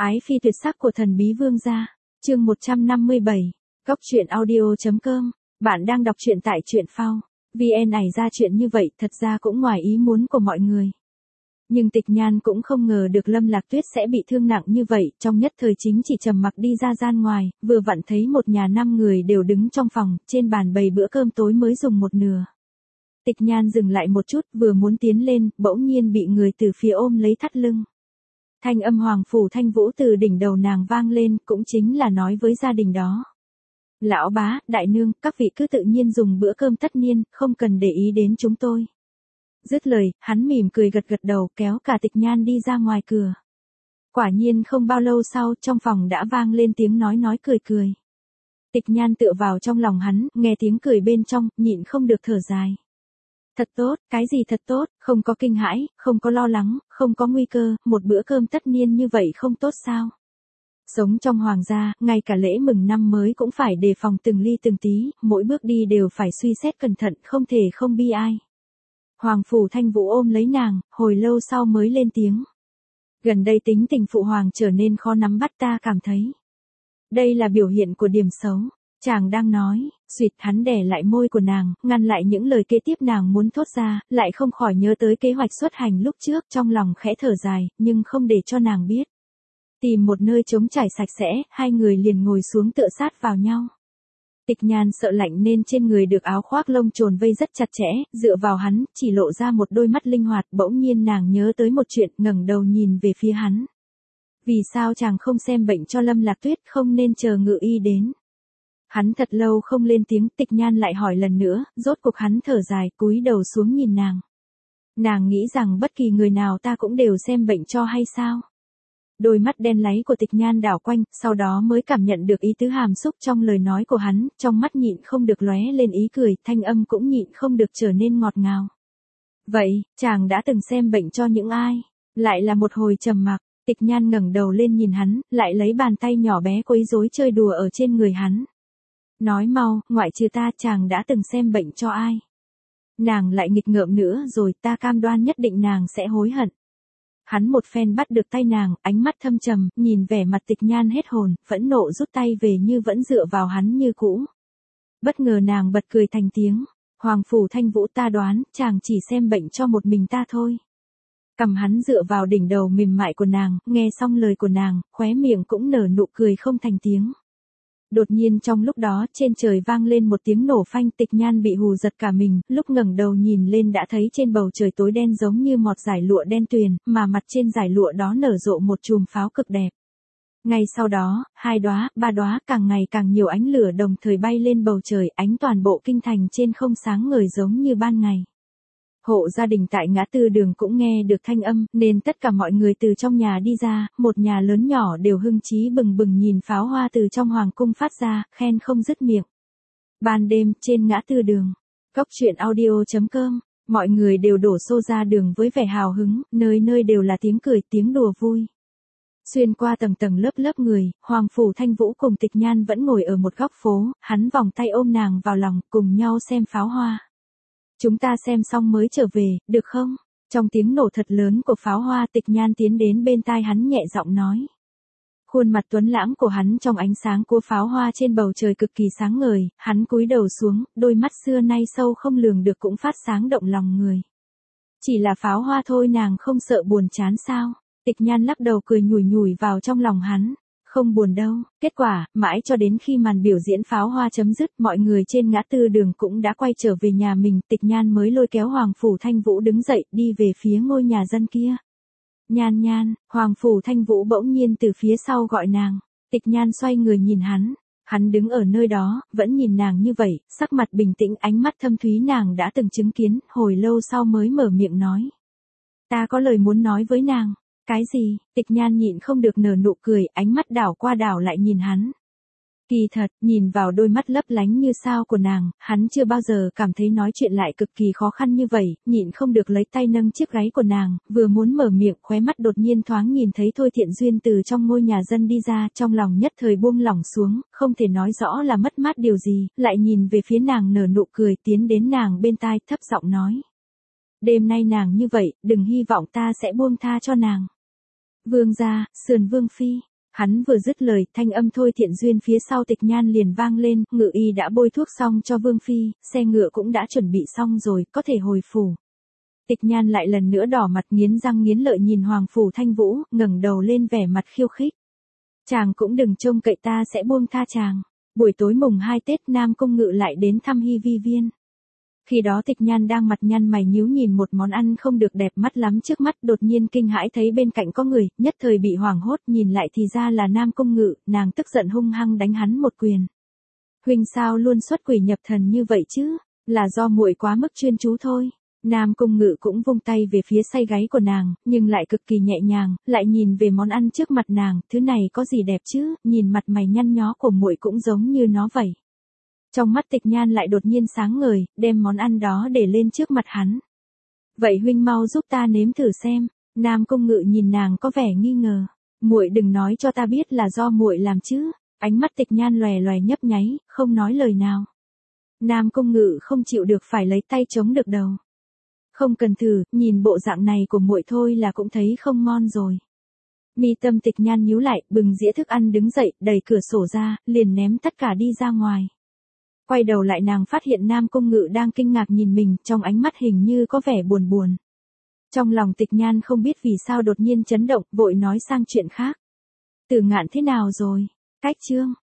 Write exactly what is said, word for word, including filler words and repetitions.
Ái phi tuyệt sắc của thần bí vương gia. Chương một trăm năm mươi bảy. Góc truyện audio chấm com. Bạn đang đọc truyện tại truyện phao. vê en này ra chuyện như vậy thật ra cũng ngoài ý muốn của mọi người. Nhưng Tịch Nhan cũng không ngờ được Lâm Lạc Tuyết sẽ bị thương nặng như vậy, trong nhất thời chính chỉ trầm mặc đi ra gian ngoài, vừa vặn thấy một nhà năm người đều đứng trong phòng, trên bàn bày bữa cơm tối mới dùng một nửa. Tịch Nhan dừng lại một chút, vừa muốn tiến lên, bỗng nhiên bị người từ phía ôm lấy thắt lưng. Thanh âm Hoàng Phủ Thanh Vũ từ đỉnh đầu nàng vang lên, cũng chính là nói với gia đình đó. Lão bá, đại nương, các vị cứ tự nhiên dùng bữa cơm tất niên, không cần để ý đến chúng tôi. Dứt lời, hắn mỉm cười gật gật đầu, kéo cả Tịch Nhan đi ra ngoài cửa. Quả nhiên không bao lâu sau, trong phòng đã vang lên tiếng nói nói cười cười. Tịch Nhan tựa vào trong lòng hắn, nghe tiếng cười bên trong, nhịn không được thở dài. Thật tốt, cái gì thật tốt, không có kinh hãi, không có lo lắng, không có nguy cơ, một bữa cơm tất niên như vậy không tốt sao? Sống trong hoàng gia, ngay cả lễ mừng năm mới cũng phải đề phòng từng ly từng tí, mỗi bước đi đều phải suy xét cẩn thận, không thể không bi ai. Hoàng Phủ Thanh Vũ ôm lấy nàng, hồi lâu sau mới lên tiếng. Gần đây tính tình phụ hoàng trở nên khó nắm bắt, ta cảm thấy. Đây là biểu hiện của điểm xấu. Chàng đang nói, suyệt hắn đè lại môi của nàng, ngăn lại những lời kế tiếp nàng muốn thốt ra, lại không khỏi nhớ tới kế hoạch xuất hành lúc trước, trong lòng khẽ thở dài, nhưng không để cho nàng biết. Tìm một nơi trống trải sạch sẽ, hai người liền ngồi xuống tựa sát vào nhau. Tịch Nhan sợ lạnh nên trên người được áo khoác lông trồn vây rất chặt chẽ, dựa vào hắn, chỉ lộ ra một đôi mắt linh hoạt, bỗng nhiên nàng nhớ tới một chuyện, ngẩng đầu nhìn về phía hắn. Vì sao chàng không xem bệnh cho Lâm Lạc Tuyết, không nên chờ ngự y đến? Hắn thật lâu không lên tiếng, Tịch Nhan lại hỏi lần nữa, rốt cuộc hắn thở dài, cúi đầu xuống nhìn nàng. Nàng nghĩ rằng bất kỳ người nào ta cũng đều xem bệnh cho hay sao? Đôi mắt đen láy của Tịch Nhan đảo quanh, sau đó mới cảm nhận được ý tứ hàm xúc trong lời nói của hắn, trong mắt nhịn không được lóe lên ý cười, thanh âm cũng nhịn không được trở nên ngọt ngào. Vậy, chàng đã từng xem bệnh cho những ai? Lại là một hồi trầm mặc, Tịch Nhan ngẩng đầu lên nhìn hắn, lại lấy bàn tay nhỏ bé quấy rối chơi đùa ở trên người hắn. Nói mau, ngoại trừ ta, chàng đã từng xem bệnh cho ai? Nàng lại nghịch ngợm nữa rồi, ta cam đoan nhất định nàng sẽ hối hận. Hắn một phen bắt được tay nàng, ánh mắt thâm trầm, nhìn vẻ mặt Tịch Nhan hết hồn, phẫn nộ rút tay về như vẫn dựa vào hắn như cũ. Bất ngờ nàng bật cười thành tiếng. Hoàng Phủ Thanh Vũ, ta đoán, chàng chỉ xem bệnh cho một mình ta thôi. Cầm hắn dựa vào đỉnh đầu mềm mại của nàng, nghe xong lời của nàng, khóe miệng cũng nở nụ cười không thành tiếng. Đột nhiên trong lúc đó, trên trời vang lên một tiếng nổ phanh, Tịch Nhan bị hù giật cả mình, lúc ngẩng đầu nhìn lên đã thấy trên bầu trời tối đen giống như một dải lụa đen tuyền, mà mặt trên dải lụa đó nở rộ một chùm pháo cực đẹp. Ngay sau đó, hai đóa, ba đóa, càng ngày càng nhiều ánh lửa đồng thời bay lên bầu trời, ánh toàn bộ kinh thành trên không sáng ngời giống như ban ngày. Hộ gia đình tại ngã tư đường cũng nghe được thanh âm, nên tất cả mọi người từ trong nhà đi ra, một nhà lớn nhỏ đều hưng trí bừng bừng nhìn pháo hoa từ trong hoàng cung phát ra, khen không dứt miệng. Ban đêm, trên ngã tư đường, góc truyện audio chấm com, mọi người đều đổ xô ra đường với vẻ hào hứng, nơi nơi đều là tiếng cười, tiếng đùa vui. Xuyên qua tầng tầng lớp lớp người, Hoàng Phủ Thanh Vũ cùng Tịch Nhan vẫn ngồi ở một góc phố, hắn vòng tay ôm nàng vào lòng, cùng nhau xem pháo hoa. Chúng ta xem xong mới trở về, được không? Trong tiếng nổ thật lớn của pháo hoa, Tịch Nhan tiến đến bên tai hắn nhẹ giọng nói. Khuôn mặt tuấn lãng của hắn trong ánh sáng của pháo hoa trên bầu trời cực kỳ sáng ngời, hắn cúi đầu xuống, đôi mắt xưa nay sâu không lường được cũng phát sáng động lòng người. Chỉ là pháo hoa thôi, nàng không sợ buồn chán sao? Tịch Nhan lắc đầu cười nhủi nhủi vào trong lòng hắn. Không buồn đâu. Kết quả, mãi cho đến khi màn biểu diễn pháo hoa chấm dứt, mọi người trên ngã tư đường cũng đã quay trở về nhà mình, Tịch Nhan mới lôi kéo Hoàng Phủ Thanh Vũ đứng dậy, đi về phía ngôi nhà dân kia. Nhan Nhan, Hoàng Phủ Thanh Vũ bỗng nhiên từ phía sau gọi nàng. Tịch Nhan xoay người nhìn hắn. Hắn đứng ở nơi đó, vẫn nhìn nàng như vậy, sắc mặt bình tĩnh, ánh mắt thâm thúy nàng đã từng chứng kiến, hồi lâu sau mới mở miệng nói. Ta có lời muốn nói với nàng. Cái gì? Tịch Nhan nhịn không được nở nụ cười, ánh mắt đảo qua đảo lại nhìn hắn. Kỳ thật, nhìn vào đôi mắt lấp lánh như sao của nàng, hắn chưa bao giờ cảm thấy nói chuyện lại cực kỳ khó khăn như vậy, nhịn không được lấy tay nâng chiếc gáy của nàng, vừa muốn mở miệng, khóe mắt đột nhiên thoáng nhìn thấy Thôi Thiện Duyên từ trong ngôi nhà dân đi ra, trong lòng nhất thời buông lỏng xuống, không thể nói rõ là mất mát điều gì, lại nhìn về phía nàng nở nụ cười, tiến đến nàng bên tai, thấp giọng nói. Đêm nay nàng như vậy, đừng hy vọng ta sẽ buông tha cho nàng. Vương gia, sườn vương phi, Hắn vừa dứt lời, thanh âm Thôi Thiện Duyên phía sau Tịch Nhan liền vang lên, ngự y đã bôi thuốc xong cho Vương Phi, xe ngựa cũng đã chuẩn bị xong rồi, có thể hồi phủ. Tịch Nhan lại lần nữa đỏ mặt nghiến răng nghiến lợi nhìn Hoàng Phủ Thanh Vũ, ngẩng đầu lên vẻ mặt khiêu khích. Chàng cũng đừng trông cậy ta sẽ buông tha chàng. Buổi tối mùng hai Tết Nam Cung Ngự lại đến thăm Hy Vi Viên. Khi đó Tịch Nhan đang mặt nhăn mày nhíu nhìn một món ăn không được đẹp mắt lắm trước mắt, đột nhiên kinh hãi thấy bên cạnh có người, nhất thời bị hoảng hốt, nhìn lại thì ra là Nam Cung Ngự, nàng tức giận hung hăng đánh hắn một quyền. Huynh sao luôn xuất quỷ nhập thần như vậy chứ, là do muội quá mức chuyên chú thôi. Nam Cung Ngự cũng vung tay về phía say gáy của nàng, nhưng lại cực kỳ nhẹ nhàng, lại nhìn về món ăn trước mặt nàng, thứ này có gì đẹp chứ, nhìn mặt mày nhăn nhó của muội cũng giống như nó vậy. Trong mắt Tịch Nhan lại đột nhiên sáng ngời, đem món ăn đó để lên trước mặt hắn. Vậy huynh mau giúp ta nếm thử xem. Nam Cung Ngự nhìn nàng có vẻ nghi ngờ. Muội đừng nói cho ta biết là do muội làm chứ. Ánh mắt Tịch Nhan lòe lòe nhấp nháy, không nói lời nào. Nam Cung Ngự không chịu được phải lấy tay chống được đầu. Không cần thử, nhìn bộ dạng này của muội thôi là cũng thấy không ngon rồi. Mi tâm Tịch Nhan nhíu lại, bừng dĩa thức ăn đứng dậy, đẩy cửa sổ ra, liền ném tất cả đi ra ngoài. Quay đầu lại nàng phát hiện Nam Cung Ngự đang kinh ngạc nhìn mình, trong ánh mắt hình như có vẻ buồn buồn. Trong lòng Tịch Nhan không biết vì sao đột nhiên chấn động, vội nói sang chuyện khác. Tử Ngạn thế nào rồi? Cách chương